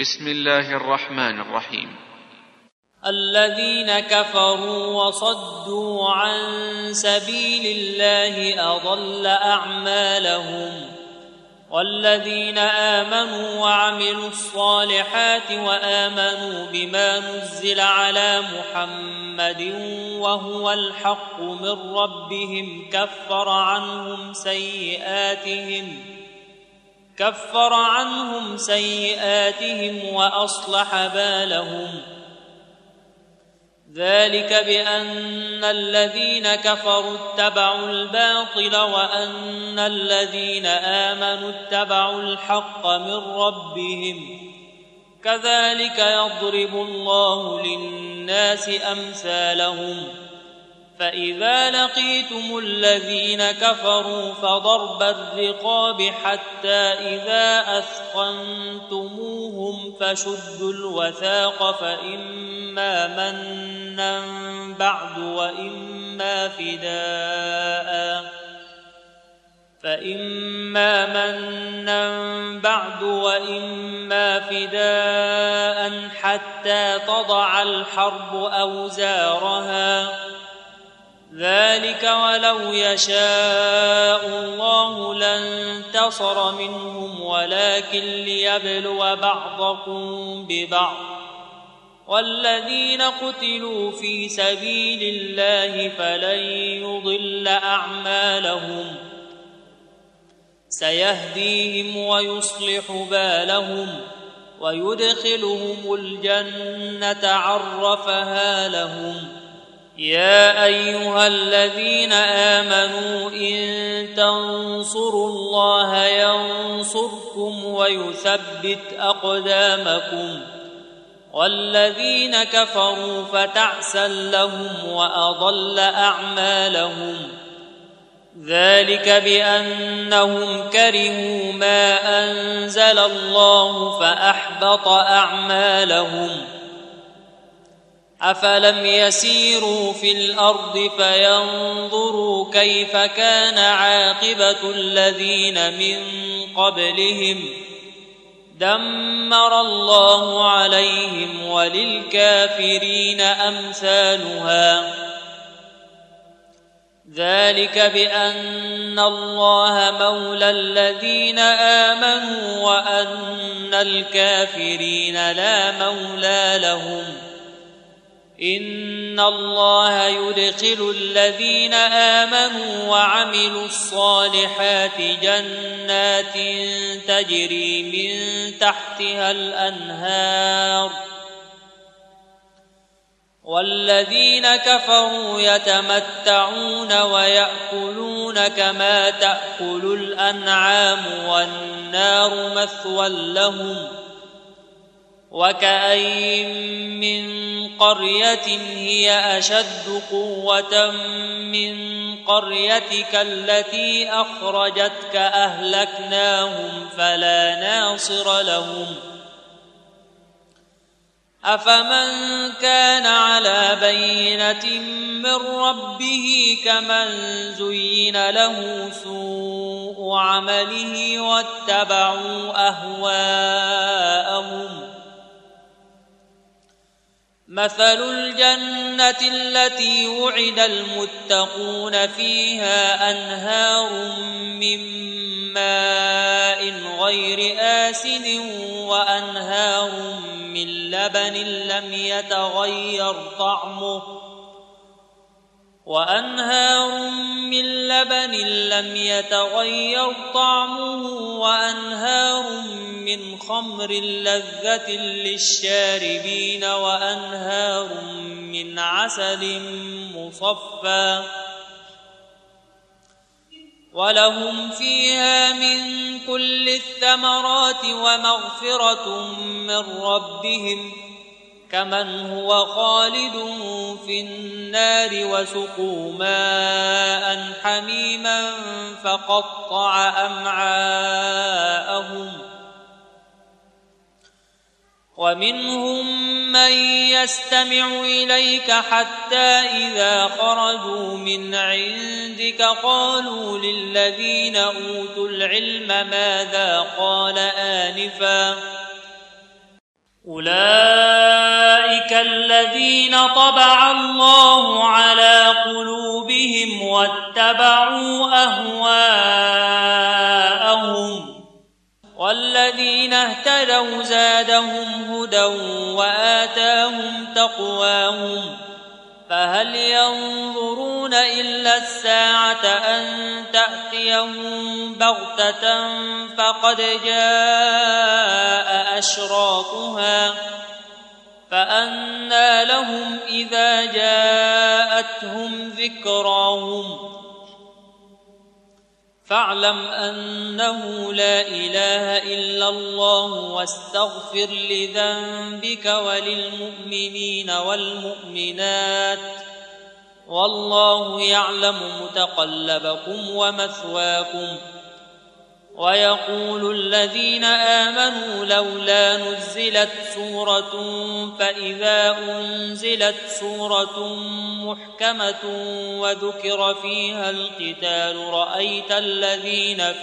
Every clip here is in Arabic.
بسم الله الرحمن الرحيم. الذين كفروا وصدوا عن سبيل الله أضل أعمالهم، والذين آمنوا وعملوا الصالحات وآمنوا بما نزل على محمد وهو الحق من ربهم كفر عنهم سيئاتهم وأصلح بالهم. ذلك بأن الذين كفروا اتبعوا الباطل وأن الذين آمنوا اتبعوا الحق من ربهم، كذلك يضرب الله للناس أمثالهم. فإذا لقيتم الذين كفروا فضرب الرقاب حتى إذا أثخنتموهم فشدوا الوثاق فإما منا بعد وإما فداء حتى تضع الحرب أوزارها. ذلك ولو يشاء الله لانتصر منهم ولكن ليبلو بعضكم ببعض. والذين قتلوا في سبيل الله فلن يضل أعمالهم، سيهديهم ويصلح بالهم ويدخلهم الجنة عرفها لهم. يا أيها الذين آمنوا إن تنصروا الله ينصركم ويثبت أقدامكم. والذين كفروا فتعسا لهم وأضل أعمالهم. ذلك بأنهم كرهوا ما أنزل الله فأحبط أعمالهم. أفلم يسيروا في الأرض فينظروا كيف كان عاقبة الذين من قبلهم، دمر الله عليهم وللكافرين أمثالها. ذلك بأن الله مولى الذين آمنوا وأن الكافرين لا مولى لهم. إن الله يدخل الذين آمنوا وعملوا الصالحات جنات تجري من تحتها الأنهار، والذين كفروا يتمتعون ويأكلون كما تأكل الأنعام والنار مثوى لهم. وكأين من قرية هي أشد قوة من قريتك التي أخرجتك أهلكناهم فلا ناصر لهم. أفمن كان على بينة من ربه كمن زين له سوء عمله واتبعوا أهواءهم. مثل الجنة التي وعد المتقون فيها أنهار من ماء غير آسن وأنهار من لبن لم يتغير طعمه وأنهار من خمر لذة للشاربين وأنهار من عسل مصفى ولهم فيها من كل الثمرات ومغفرة من ربهم كمن هو خالد في النار وسقوا ماء حميما فقطع أمعاءهم. ومنهم من يستمع إليك حتى إذا خرجوا من عندك قالوا للذين أوتوا العلم ماذا قال آنفا أولئك الذين طبع الله على قلوبهم واتبعوا أهواءهم والذين اهتدوا زادهم هدى وآتاهم تقواهم فهل ينظرون إلا الساعة أن تأتيهم بغتة فقد جاء أشراطها فأنى لهم إذا جاءتهم ذكراهم فاعلم أنه لا إله إلا الله واستغفر لذنبك وللمؤمنين والمؤمنات والله يعلم متقلبكم ومثواكم ويقول الذين آمنوا لولا نزلت سورة فإذا أنزلت سورة محكمة وذكر فيها القتال رأيت الذين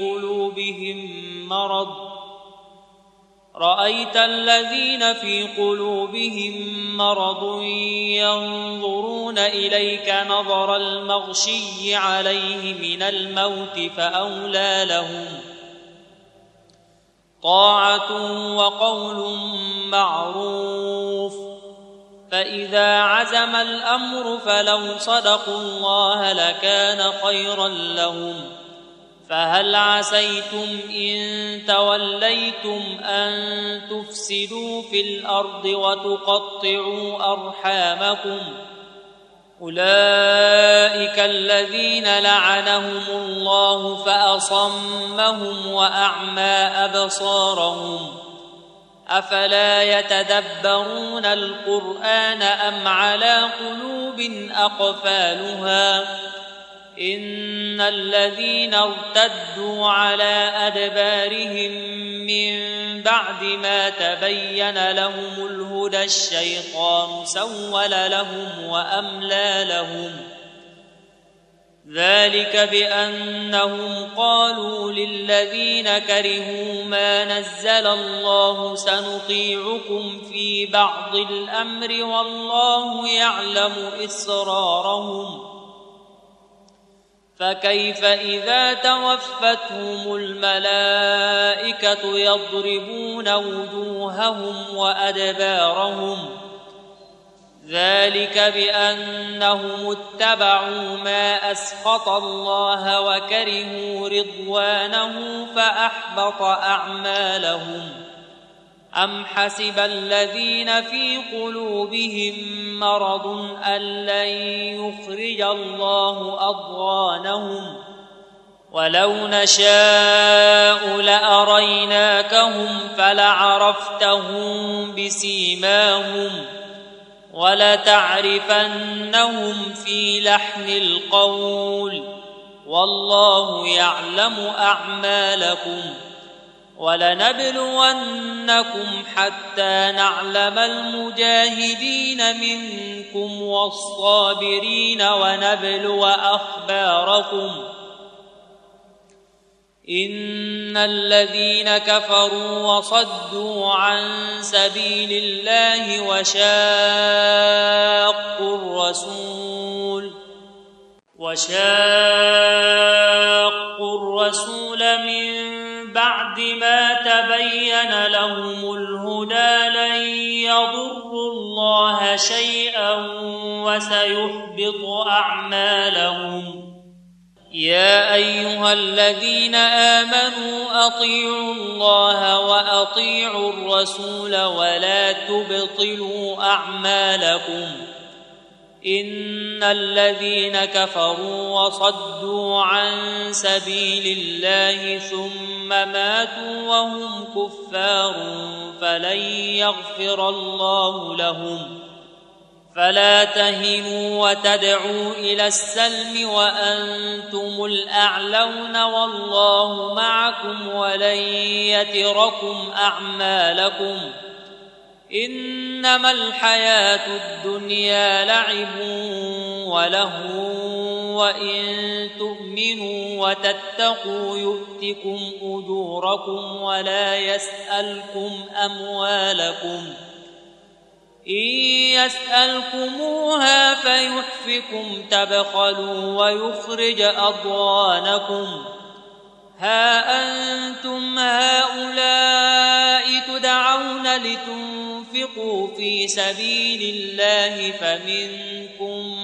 في قلوبهم مرض ينظرون إليك نظر المغشي عليه من الموت فأولى لهم طاعة وقول معروف فإذا عزم الأمر فلو صدقوا الله لكان خيرا لهم فهل عسيتم إن توليتم أن تفسدوا في الأرض وتقطعوا أرحامكم أولئك الذين لعنهم الله فأصمهم وأعمى أبصارهم أفلا يتدبرون القرآن أم على قلوب أقفالها إن الذين ارتدوا على أدبارهم من بعد ما تبين لهم الهدى الشيطان سول لهم وأملى لهم ذلك بأنهم قالوا للذين كرهوا ما نزل الله سنطيعكم في بعض الأمر والله يعلم إسرارهم فكيف إذا توفتهم الملائكة يضربون وجوههم وأدبارهم ذلك بأنهم اتبعوا ما أسخط الله وكرهوا رضوانه فأحبط أعمالهم أم حسب الذين في قلوبهم مرض أن لن يخرج الله أضغانهم ولو نشاء لأريناكهم فلعرفتهم بسيماهم ولتعرفنهم في لحن القول والله يعلم أعمالكم ولنبلونكم حتى نعلم المجاهدين منكم والصابرين ونبلو أخباركم إن الذين كفروا وصدوا عن سبيل الله وشاقوا الرسول من بعد ما تبين لهم الهدى لن يضروا الله شيئا وسيحبط أعمالهم يا أيها الذين آمنوا أطيعوا الله وأطيعوا الرسول ولا تبطلوا أعمالكم إن الذين كفروا وصدوا عن سبيل الله ثم ماتوا وهم كفار فلن يغفر الله لهم فلا تهنوا وتدعوا إلى السلم وأنتم الأعلون والله معكم ولن يتركم أعمالكم إنما الحياة الدنيا لعب ولهو وإن تؤمنوا وتتقوا يؤتكم أجوركم ولا يسألكم أموالكم إن يسألكموها فيحفكم تبخلوا ويخرج أضغانكم ها أنتم هؤلاء تدعون لتنفقوا في سبيل الله فمنكم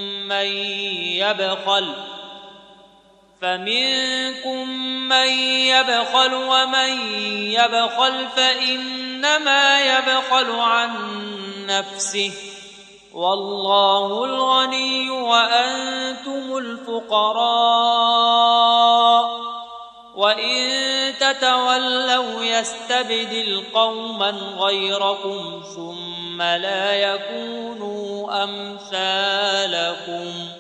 من يبخل ومن يبخل فإنما يبخل عن نفسه والله الغني وأنتم الفقراء وإن تتولوا يستبدل قوما غيركم ثم لا يكونوا أمثالكم